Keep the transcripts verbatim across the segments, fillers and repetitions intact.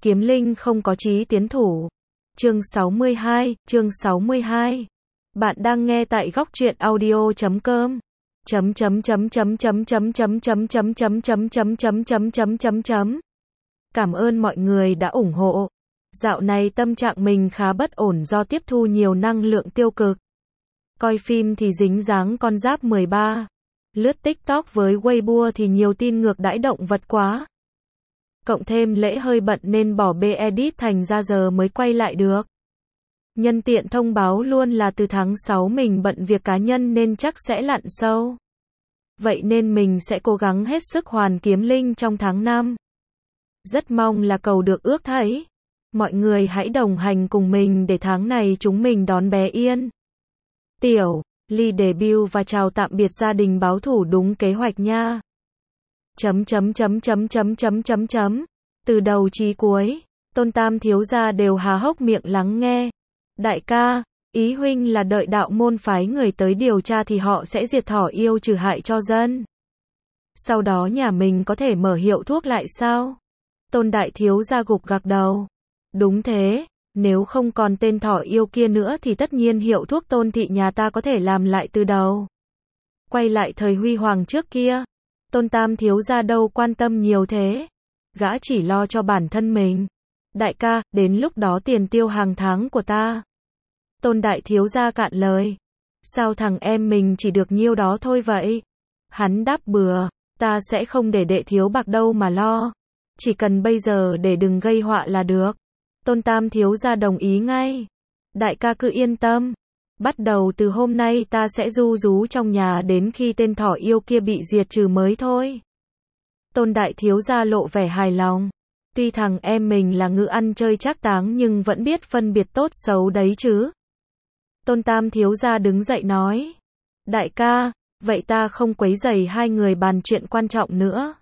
Kiếm linh không có chí tiến thủ. Chương sáu mươi hai, chương sáu mươi hai. Bạn đang nghe tại góc truyện audio chấm com. Chấm chấm chấm chấm chấm chấm chấm chấm chấm chấm chấm chấm chấm chấm chấm chấm chấm. Cảm ơn mọi người đã ủng hộ. Dạo này tâm trạng mình khá bất ổn do tiếp thu nhiều năng lượng tiêu cực. Coi phim thì dính dáng con giáp mười ba. Lướt TikTok với Weibo thì nhiều tin ngược đãi động vật quá. Cộng thêm lễ hơi bận nên bỏ bê edit thành ra giờ mới quay lại được. Nhân tiện thông báo luôn là từ tháng sáu mình bận việc cá nhân nên chắc sẽ lặn sâu. Vậy nên mình sẽ cố gắng hết sức hoàn kiếm linh trong tháng năm. Rất mong là cầu được ước thấy. Mọi người hãy đồng hành cùng mình để tháng này chúng mình đón bé Yên. Tiểu Ly debut và chào tạm biệt gia đình báo thủ đúng kế hoạch nha. Chấm chấm chấm chấm chấm chấm chấm chấm. Từ đầu chí cuối, Tôn Tam thiếu gia đều há hốc miệng lắng nghe. Đại ca, ý huynh là đợi đạo môn phái người tới điều tra thì họ sẽ diệt thỏ yêu trừ hại cho dân. Sau đó nhà mình có thể mở hiệu thuốc lại sao? Tôn đại thiếu gia gục gặc đầu. Đúng thế, nếu không còn tên thỏ yêu kia nữa thì tất nhiên hiệu thuốc Tôn thị nhà ta có thể làm lại từ đầu. Quay lại thời huy hoàng trước kia. Tôn Tam thiếu gia đâu quan tâm nhiều thế. Gã chỉ lo cho bản thân mình. Đại ca, đến lúc đó tiền tiêu hàng tháng của ta. Tôn đại thiếu gia cạn lời. Sao thằng em mình chỉ được nhiêu đó thôi vậy? Hắn đáp bừa, ta sẽ không để đệ thiếu bạc đâu mà lo. Chỉ cần bây giờ để đừng gây họa là được. Tôn Tam thiếu gia đồng ý ngay. Đại ca cứ yên tâm. Bắt đầu từ hôm nay ta sẽ ru rú trong nhà đến khi tên thỏ yêu kia bị diệt trừ mới thôi. Tôn đại thiếu gia lộ vẻ hài lòng. Tuy thằng em mình là ngựa ăn chơi trác táng nhưng vẫn biết phân biệt tốt xấu đấy chứ. Tôn Tam thiếu gia đứng dậy nói. Đại ca, vậy ta không quấy rầy hai người bàn chuyện quan trọng nữa.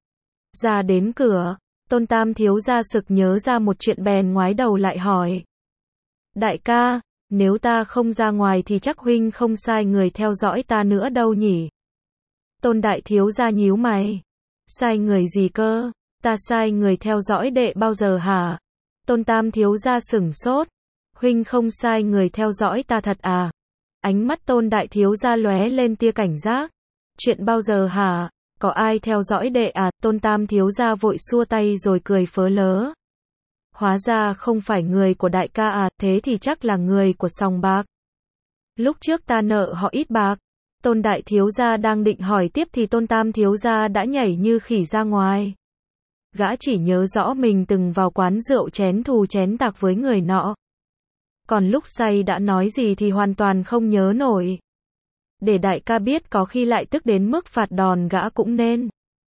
Ra đến cửa, Tôn Tam thiếu gia sực nhớ ra một chuyện bèn ngoái đầu lại hỏi. Đại ca, nếu ta không ra ngoài thì chắc huynh không sai người theo dõi ta nữa đâu nhỉ? Tôn đại thiếu gia nhíu mày. Sai người gì cơ? Ta sai người theo dõi đệ bao giờ hả? Tôn Tam thiếu gia sửng sốt. Huynh không sai người theo dõi ta thật à? Ánh mắt Tôn đại thiếu gia lóe lên tia cảnh giác. Chuyện bao giờ hả? Có ai theo dõi đệ à? Tôn Tam thiếu gia vội xua tay rồi cười phớ lớ. Hóa ra không phải người của đại ca à, thế thì chắc là người của sòng bạc. Lúc trước ta nợ họ ít bạc. Tôn đại thiếu gia đang định hỏi tiếp thì Tôn Tam thiếu gia đã nhảy như khỉ ra ngoài. Gã chỉ nhớ rõ mình từng vào quán rượu chén thù chén tạc với người nọ. Còn lúc say đã nói gì thì hoàn toàn không nhớ nổi. Để đại ca biết có khi lại tức đến mức phạt đòn gã cũng nên.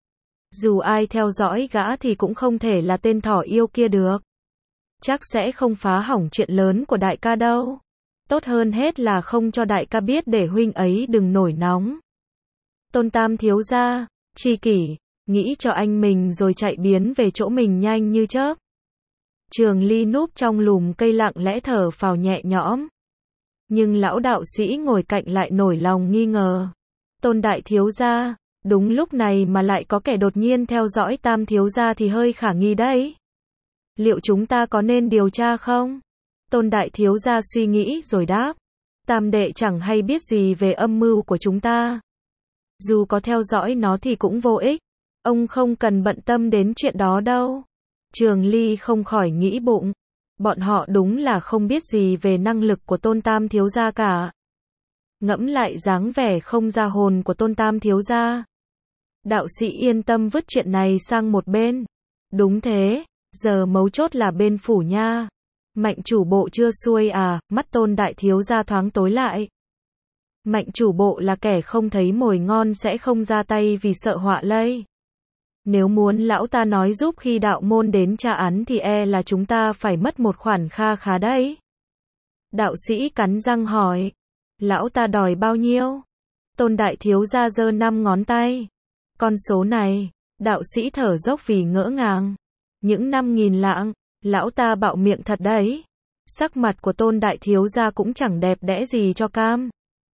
Dù ai theo dõi gã thì cũng không thể là tên thỏ yêu kia được. Chắc sẽ không phá hỏng chuyện lớn của đại ca đâu. Tốt hơn hết là không cho đại ca biết để huynh ấy đừng nổi nóng. Tôn Tam thiếu gia, tri kỷ, nghĩ cho anh mình rồi chạy biến về chỗ mình nhanh như chớp. Trường Ly núp trong lùm cây lặng lẽ thở phào nhẹ nhõm. Nhưng lão đạo sĩ ngồi cạnh lại nổi lòng nghi ngờ. Tôn đại thiếu gia, đúng lúc này mà lại có kẻ đột nhiên theo dõi Tam thiếu gia thì hơi khả nghi đấy. Liệu chúng ta có nên điều tra không? Tôn đại thiếu gia suy nghĩ rồi đáp. Tam đệ chẳng hay biết gì về âm mưu của chúng ta. Dù có theo dõi nó thì cũng vô ích. Ông không cần bận tâm đến chuyện đó đâu. Trường Ly không khỏi nghĩ bụng. Bọn họ đúng là không biết gì về năng lực của Tôn Tam thiếu gia cả. Ngẫm lại dáng vẻ không ra hồn của Tôn Tam thiếu gia. Đạo sĩ yên tâm vứt chuyện này sang một bên. Đúng thế, giờ mấu chốt là bên phủ nha. Mạnh chủ bộ chưa xuôi à? Mắt Tôn đại thiếu gia thoáng tối lại. Mạnh chủ bộ là kẻ không thấy mồi ngon sẽ không ra tay vì sợ họa lây. Nếu muốn lão ta nói giúp khi đạo môn đến tra án thì e là chúng ta phải mất một khoản kha khá đấy. Đạo sĩ cắn răng hỏi. Lão ta đòi bao nhiêu? Tôn đại thiếu gia giơ năm ngón tay. Con số này, đạo sĩ thở dốc vì ngỡ ngàng. Những năm nghìn lạng, lão ta bạo miệng thật đấy. Sắc mặt của Tôn đại thiếu gia cũng chẳng đẹp đẽ gì cho cam.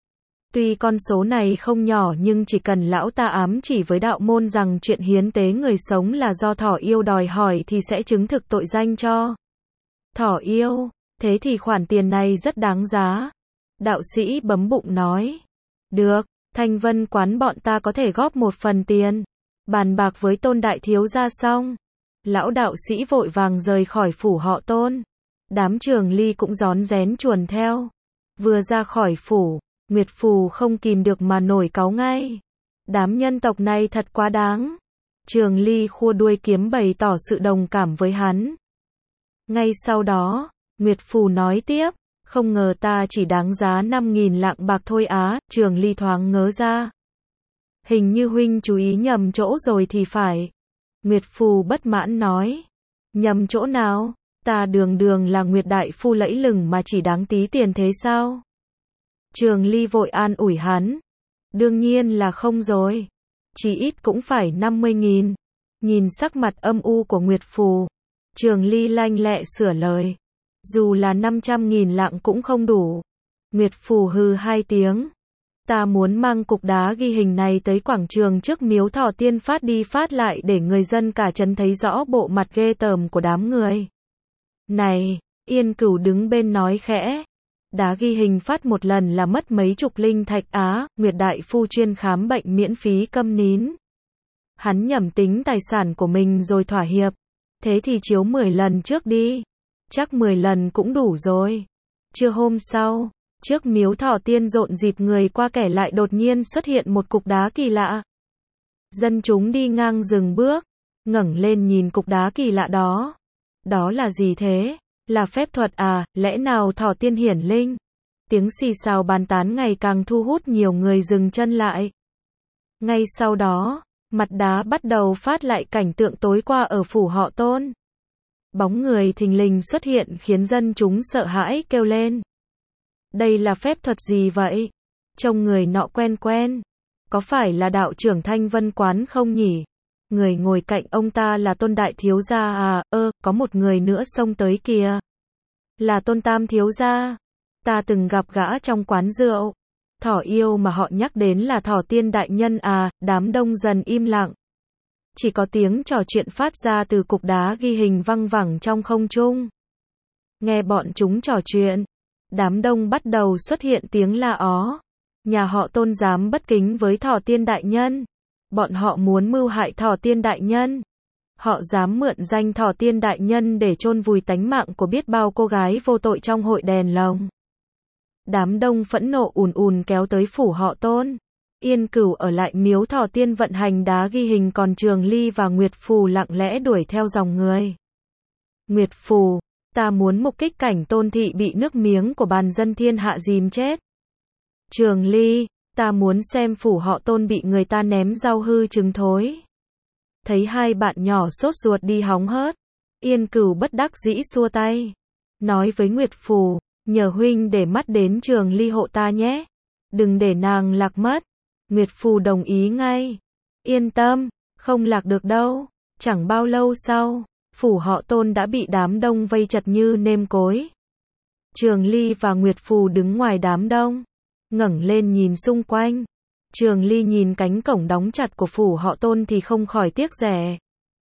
Tuy con số này không nhỏ nhưng chỉ cần lão ta ám chỉ với đạo môn rằng chuyện hiến tế người sống là do Thỏ Yêu đòi hỏi thì sẽ chứng thực tội danh cho Thỏ Yêu. Thế thì khoản tiền này rất đáng giá. Đạo sĩ bấm bụng nói. Được, Thanh Vân quán bọn ta có thể góp một phần tiền. Bàn bạc với Tôn đại thiếu gia xong. Lão đạo sĩ vội vàng rời khỏi phủ họ Tôn. Đám Trường Ly cũng rón rén chuồn theo. Vừa ra khỏi phủ, Nguyệt Phù không kìm được mà nổi cáu ngay. Đám nhân tộc này thật quá đáng. Trường Ly khua đuôi kiếm bày tỏ sự đồng cảm với hắn. Ngay sau đó, Nguyệt Phù nói tiếp, không ngờ ta chỉ đáng giá năm nghìn lạng bạc thôi á. Trường Ly thoáng ngớ ra. Hình như huynh chú ý nhầm chỗ rồi thì phải. Nguyệt Phù bất mãn nói. Nhầm chỗ nào? Ta đường đường là Nguyệt đại phu lẫy lừng mà chỉ đáng tí tiền thế sao? Trường Ly vội an ủi hắn. Đương nhiên là không rồi. Chỉ ít cũng phải năm mươi nghìn. Nhìn sắc mặt âm u của Nguyệt Phù, Trường Ly lanh lẹ sửa lời. Dù là năm trăm nghìn lạng cũng không đủ. Nguyệt Phù hừ hai tiếng. Ta muốn mang cục đá ghi hình này tới quảng trường trước miếu Thỏ Tiên phát đi phát lại để người dân cả trấn thấy rõ bộ mặt ghê tởm của đám người. Này, Yên Cửu đứng bên nói khẽ. Đá ghi hình phát một lần là mất mấy chục linh thạch á. Nguyệt đại phu chuyên khám bệnh miễn phí câm nín. Hắn nhẩm tính tài sản của mình rồi thỏa hiệp. Thế thì chiếu mười lần trước đi. Chắc mười lần cũng đủ rồi. Trưa hôm sau, trước miếu Thỏ Tiên rộn dịp người qua kẻ lại đột nhiên xuất hiện một cục đá kỳ lạ. Dân chúng đi ngang dừng bước, ngẩng lên nhìn cục đá kỳ lạ đó. Đó là gì thế? Là phép thuật à? Lẽ nào Thỏ Tiên hiển linh? Tiếng xì xào bàn tán ngày càng thu hút nhiều người dừng chân lại. Ngay sau đó, mặt đá bắt đầu phát lại cảnh tượng tối qua ở phủ họ Tôn. Bóng người thình lình xuất hiện khiến dân chúng sợ hãi kêu lên. Đây là phép thuật gì vậy? Trông người nọ quen quen. Có phải là đạo trưởng Thanh Vân quán không nhỉ? Người ngồi cạnh ông ta là Tôn đại thiếu gia à? Ơ, có một người nữa xông tới kìa. Là Tôn tam thiếu gia. Ta từng gặp gã trong quán rượu. Thỏ Yêu mà họ nhắc đến là Thỏ Tiên đại nhân à? Đám đông dần im lặng. Chỉ có tiếng trò chuyện phát ra từ cục đá ghi hình văng vẳng trong không trung. Nghe bọn chúng trò chuyện, đám đông bắt đầu xuất hiện tiếng la ó. Nhà họ Tôn dám bất kính với Thỏ Tiên đại nhân. Bọn họ muốn mưu hại Thỏ Tiên đại nhân. Họ dám mượn danh Thỏ Tiên đại nhân để chôn vùi tánh mạng của biết bao cô gái vô tội trong hội đèn lồng. Đám đông phẫn nộ ùn ùn kéo tới phủ họ Tôn. Yên Cửu ở lại miếu Thỏ Tiên vận hành đá ghi hình, còn Trường Ly và Nguyệt Phù lặng lẽ đuổi theo dòng người. Nguyệt Phù, ta muốn mục kích cảnh Tôn thị bị nước miếng của bàn dân thiên hạ dìm chết. Trường Ly, ta muốn xem phủ họ Tôn bị người ta ném rau hư trứng thối. Thấy hai bạn nhỏ sốt ruột đi hóng hớt, Yên Cửu bất đắc dĩ xua tay. Nói với Nguyệt Phù, nhờ huynh để mắt đến Trường Ly hộ ta nhé. Đừng để nàng lạc mất. Nguyệt Phù đồng ý ngay. Yên tâm, không lạc được đâu. Chẳng bao lâu sau, phủ họ Tôn đã bị đám đông vây chật như nêm cối. Trường Ly và Nguyệt Phù đứng ngoài đám đông, ngẩng lên nhìn xung quanh. Trường Ly nhìn cánh cổng đóng chặt của phủ họ Tôn thì không khỏi tiếc rẻ.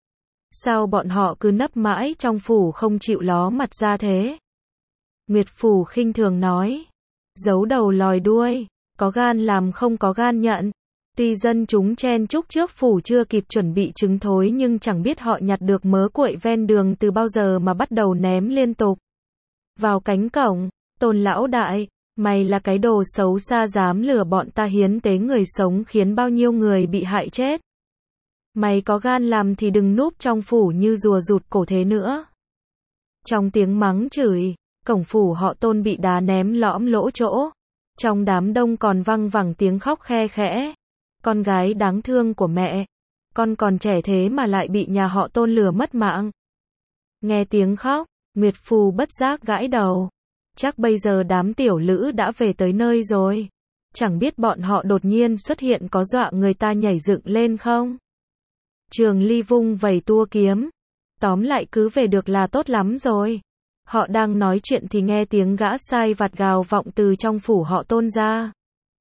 Sao bọn họ cứ nấp mãi trong phủ không chịu ló mặt ra thế? Nguyệt Phù khinh thường nói. Giấu đầu lòi đuôi, có gan làm không có gan nhận. Tuy dân chúng chen chúc trước phủ chưa kịp chuẩn bị trứng thối nhưng chẳng biết họ nhặt được mớ cuội ven đường từ bao giờ mà bắt đầu ném liên tục vào cánh cổng. Tôn lão đại, mày là cái đồ xấu xa dám lừa bọn ta hiến tế người sống khiến bao nhiêu người bị hại chết. Mày có gan làm thì đừng núp trong phủ như rùa rụt cổ thế nữa. Trong tiếng mắng chửi, cổng phủ họ Tôn bị đá ném lõm lỗ chỗ. Trong đám đông còn văng vẳng tiếng khóc khe khẽ. Con gái đáng thương của mẹ. Con còn trẻ thế mà lại bị nhà họ Tôn lừa mất mạng. Nghe tiếng khóc, Nguyệt Phù bất giác gãi đầu. Chắc bây giờ đám tiểu lữ đã về tới nơi rồi. Chẳng biết bọn họ đột nhiên xuất hiện có dọa người ta nhảy dựng lên không? Trường Ly vung vẩy tua kiếm. Tóm lại cứ về được là tốt lắm rồi. Họ đang nói chuyện thì nghe tiếng gã sai vặt gào vọng từ trong phủ họ Tôn ra.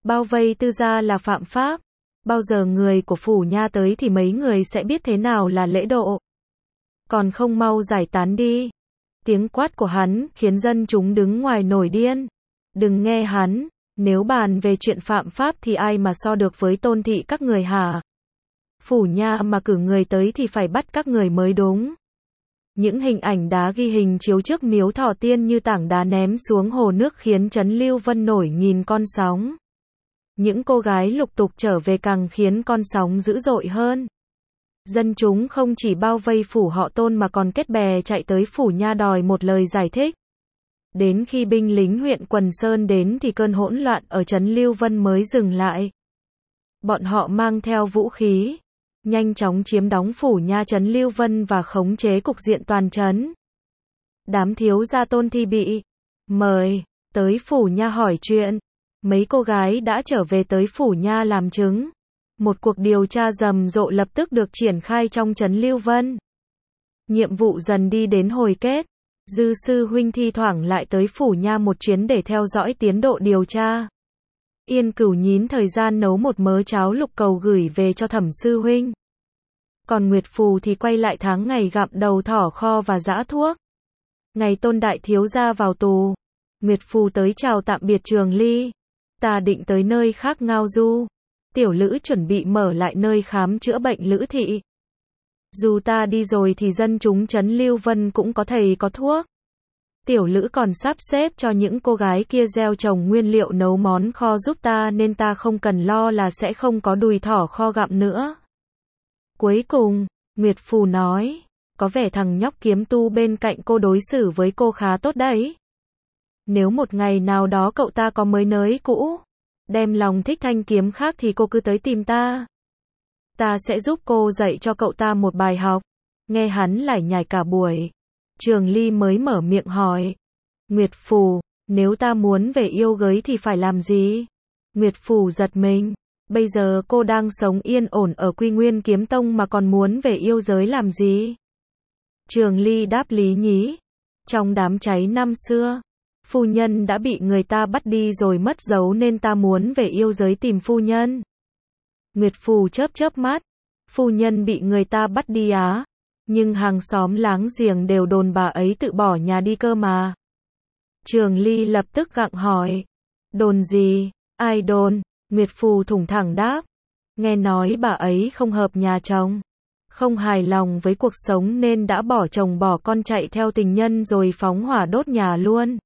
bao vây Tư gia là phạm pháp. Bao giờ người của phủ nha tới thì mấy người sẽ biết thế nào là lễ độ. Còn không mau giải tán đi. Tiếng quát của hắn khiến dân chúng đứng ngoài nổi điên. Đừng nghe hắn, nếu bàn về chuyện phạm pháp thì ai mà so được với Tôn thị các người hả? Phủ nha mà cử người tới thì phải bắt các người mới đúng. Những hình ảnh đá ghi hình chiếu trước miếu Thọ Tiên như tảng đá ném xuống hồ nước khiến Trấn Lưu Vân nổi nghìn con sóng. Những cô gái lục tục trở về càng khiến con sóng dữ dội hơn. Dân chúng không chỉ bao vây phủ họ Tôn mà còn kết bè chạy tới phủ nha đòi một lời giải thích. Đến khi binh lính huyện Quần Sơn đến thì cơn hỗn loạn ở Trấn Lưu Vân mới dừng lại. Bọn họ mang theo vũ khí, nhanh chóng chiếm đóng phủ nha Trấn Lưu Vân và khống chế cục diện toàn trấn. Đám thiếu gia Tôn Thi bị mời tới phủ nha hỏi chuyện. Mấy cô gái đã trở về tới phủ nha làm chứng. Một cuộc điều tra rầm rộ lập tức được triển khai trong Trấn Lưu Vân. Nhiệm vụ dần đi đến hồi kết. Dư sư huynh thi thoảng lại tới phủ nha một chuyến để theo dõi tiến độ điều tra. Yên Cửu nhín thời gian nấu một mớ cháo lục cầu gửi về cho Thẩm sư huynh. Còn Nguyệt Phù thì quay lại tháng ngày gặm đầu thỏ kho và giã thuốc. Ngày Tôn đại thiếu gia vào tù, Nguyệt Phù tới chào tạm biệt Trường Ly. Ta định tới nơi khác ngao du. Tiểu Lữ chuẩn bị mở lại nơi khám chữa bệnh Lữ thị. Dù ta đi rồi thì dân chúng Trấn Lưu Vân cũng có thầy có thuốc. Tiểu Lữ còn sắp xếp cho những cô gái kia gieo trồng nguyên liệu nấu món kho giúp ta nên ta không cần lo là sẽ không có đùi thỏ kho gặm nữa. Cuối cùng, Nguyệt Phù nói, có vẻ thằng nhóc kiếm tu bên cạnh cô đối xử với cô khá tốt đấy. Nếu một ngày nào đó cậu ta có mới nới cũ, đem lòng thích thanh kiếm khác thì cô cứ tới tìm ta. Ta sẽ giúp cô dạy cho cậu ta một bài học. Nghe hắn lải nhải cả buổi. Trường Ly mới mở miệng hỏi. Nguyệt Phù, nếu ta muốn về yêu gới thì phải làm gì? Nguyệt Phù giật mình. Bây giờ cô đang sống yên ổn ở Quy Nguyên Kiếm Tông mà còn muốn về yêu giới làm gì? Trường Ly đáp lý nhí. Trong đám cháy năm xưa, phu nhân đã bị người ta bắt đi rồi mất dấu nên ta muốn về yêu giới tìm phu nhân. Nguyệt Phù chớp chớp mắt. Phu nhân bị người ta bắt đi á? Nhưng hàng xóm láng giềng đều đồn bà ấy tự bỏ nhà đi cơ mà. Trường Ly lập tức gặng hỏi. Đồn gì? Ai đồn? Nguyệt Phù thủng thẳng đáp. Nghe nói bà ấy không hợp nhà chồng. Không hài lòng với cuộc sống nên đã bỏ chồng bỏ con chạy theo tình nhân rồi phóng hỏa đốt nhà luôn.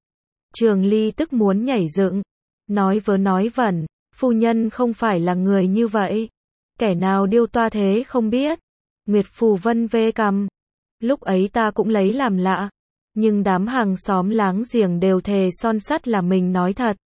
Trường Ly tức muốn nhảy dựng. Nói vớ nói vẩn. Phu nhân không phải là người như vậy. Kẻ nào điêu toa thế không biết. Nguyệt Phù vân vê cằm. Lúc ấy ta cũng lấy làm lạ. Nhưng đám hàng xóm láng giềng đều thề son sắt là mình nói thật.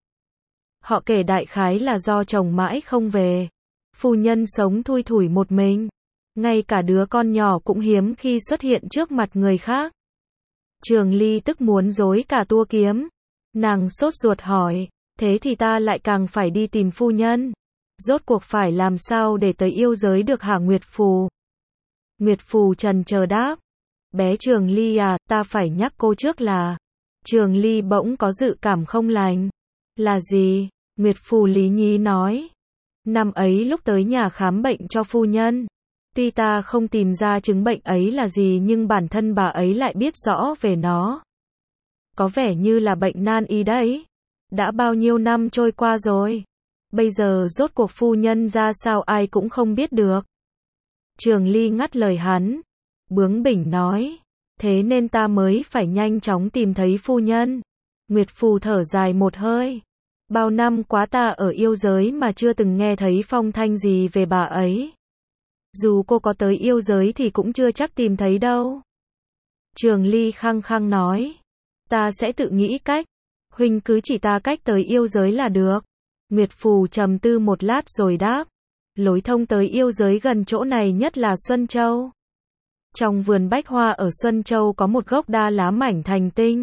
Họ kể đại khái là do chồng mãi không về. Phu nhân sống thui thủi một mình. Ngay cả đứa con nhỏ cũng hiếm khi xuất hiện trước mặt người khác. Trường Ly tức muốn dối cả tua kiếm. Nàng sốt ruột hỏi. Thế thì ta lại càng phải đi tìm phu nhân. Rốt cuộc phải làm sao để tới yêu giới được hả Nguyệt Phù? Nguyệt Phù trần chờ đáp. Bé Trường Ly à, ta phải nhắc cô trước là. Trường Ly bỗng có dự cảm không lành. Là gì? Nguyệt Phù lý nhí nói. Năm ấy lúc tới nhà khám bệnh cho phu nhân. Tuy ta không tìm ra chứng bệnh ấy là gì nhưng bản thân bà ấy lại biết rõ về nó. Có vẻ như là bệnh nan y đấy. Đã bao nhiêu năm trôi qua rồi. Bây giờ rốt cuộc phu nhân ra sao ai cũng không biết được. Trường Ly ngắt lời hắn. Bướng bỉnh nói. Thế nên ta mới phải nhanh chóng tìm thấy phu nhân. Nguyệt Phù thở dài một hơi. Bao năm quá ta ở yêu giới mà chưa từng nghe thấy phong thanh gì về bà ấy. Dù cô có tới yêu giới thì cũng chưa chắc tìm thấy đâu. Trường Ly khăng khăng nói. Ta sẽ tự nghĩ cách. Huynh cứ chỉ ta cách tới yêu giới là được. Nguyệt Phù trầm tư một lát rồi đáp. Lối thông tới yêu giới gần chỗ này nhất là Xuân Châu. Trong vườn bách hoa ở Xuân Châu có một gốc đa lá mảnh thành tinh.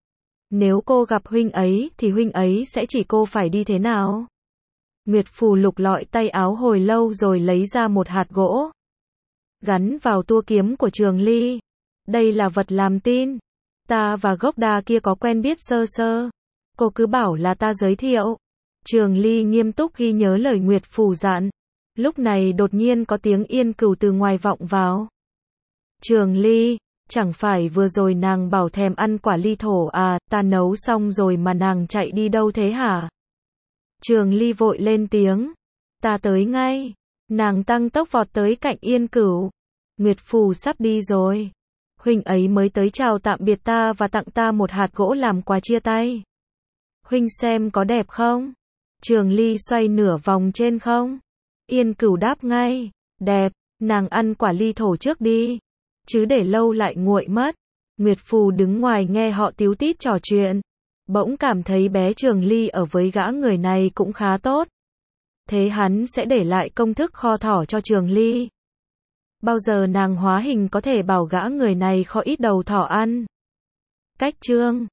Nếu cô gặp huynh ấy thì huynh ấy sẽ chỉ cô phải đi thế nào? Nguyệt Phù lục lọi tay áo hồi lâu rồi lấy ra một hạt gỗ. Gắn vào tua kiếm của Trường Ly. Đây là vật làm tin. Ta và gốc đa kia có quen biết sơ sơ. Cô cứ bảo là ta giới thiệu. Trường Ly nghiêm túc ghi nhớ lời Nguyệt Phù dặn. Lúc này đột nhiên có tiếng Yên Cửu từ ngoài vọng vào. Trường Ly, chẳng phải vừa rồi nàng bảo thèm ăn quả ly thổ à, ta nấu xong rồi mà nàng chạy đi đâu thế hả? Trường Ly vội lên tiếng. Ta tới ngay. Nàng tăng tốc vọt tới cạnh Yên Cửu. Nguyệt Phù sắp đi rồi. Huynh ấy mới tới chào tạm biệt ta và tặng ta một hạt gỗ làm quà chia tay. Huynh xem có đẹp không? Trường Ly xoay nửa vòng trên không? Yên Cửu đáp ngay. Đẹp, nàng ăn quả ly thổ trước đi. Chứ để lâu lại nguội mất. Nguyệt Phù đứng ngoài nghe họ tíu tít trò chuyện. Bỗng cảm thấy bé Trường Ly ở với gã người này cũng khá tốt. Thế hắn sẽ để lại công thức kho thỏ cho Trường Ly. Bao giờ nàng hóa hình có thể bảo gã người này kho ít đầu thỏ ăn. Cách chương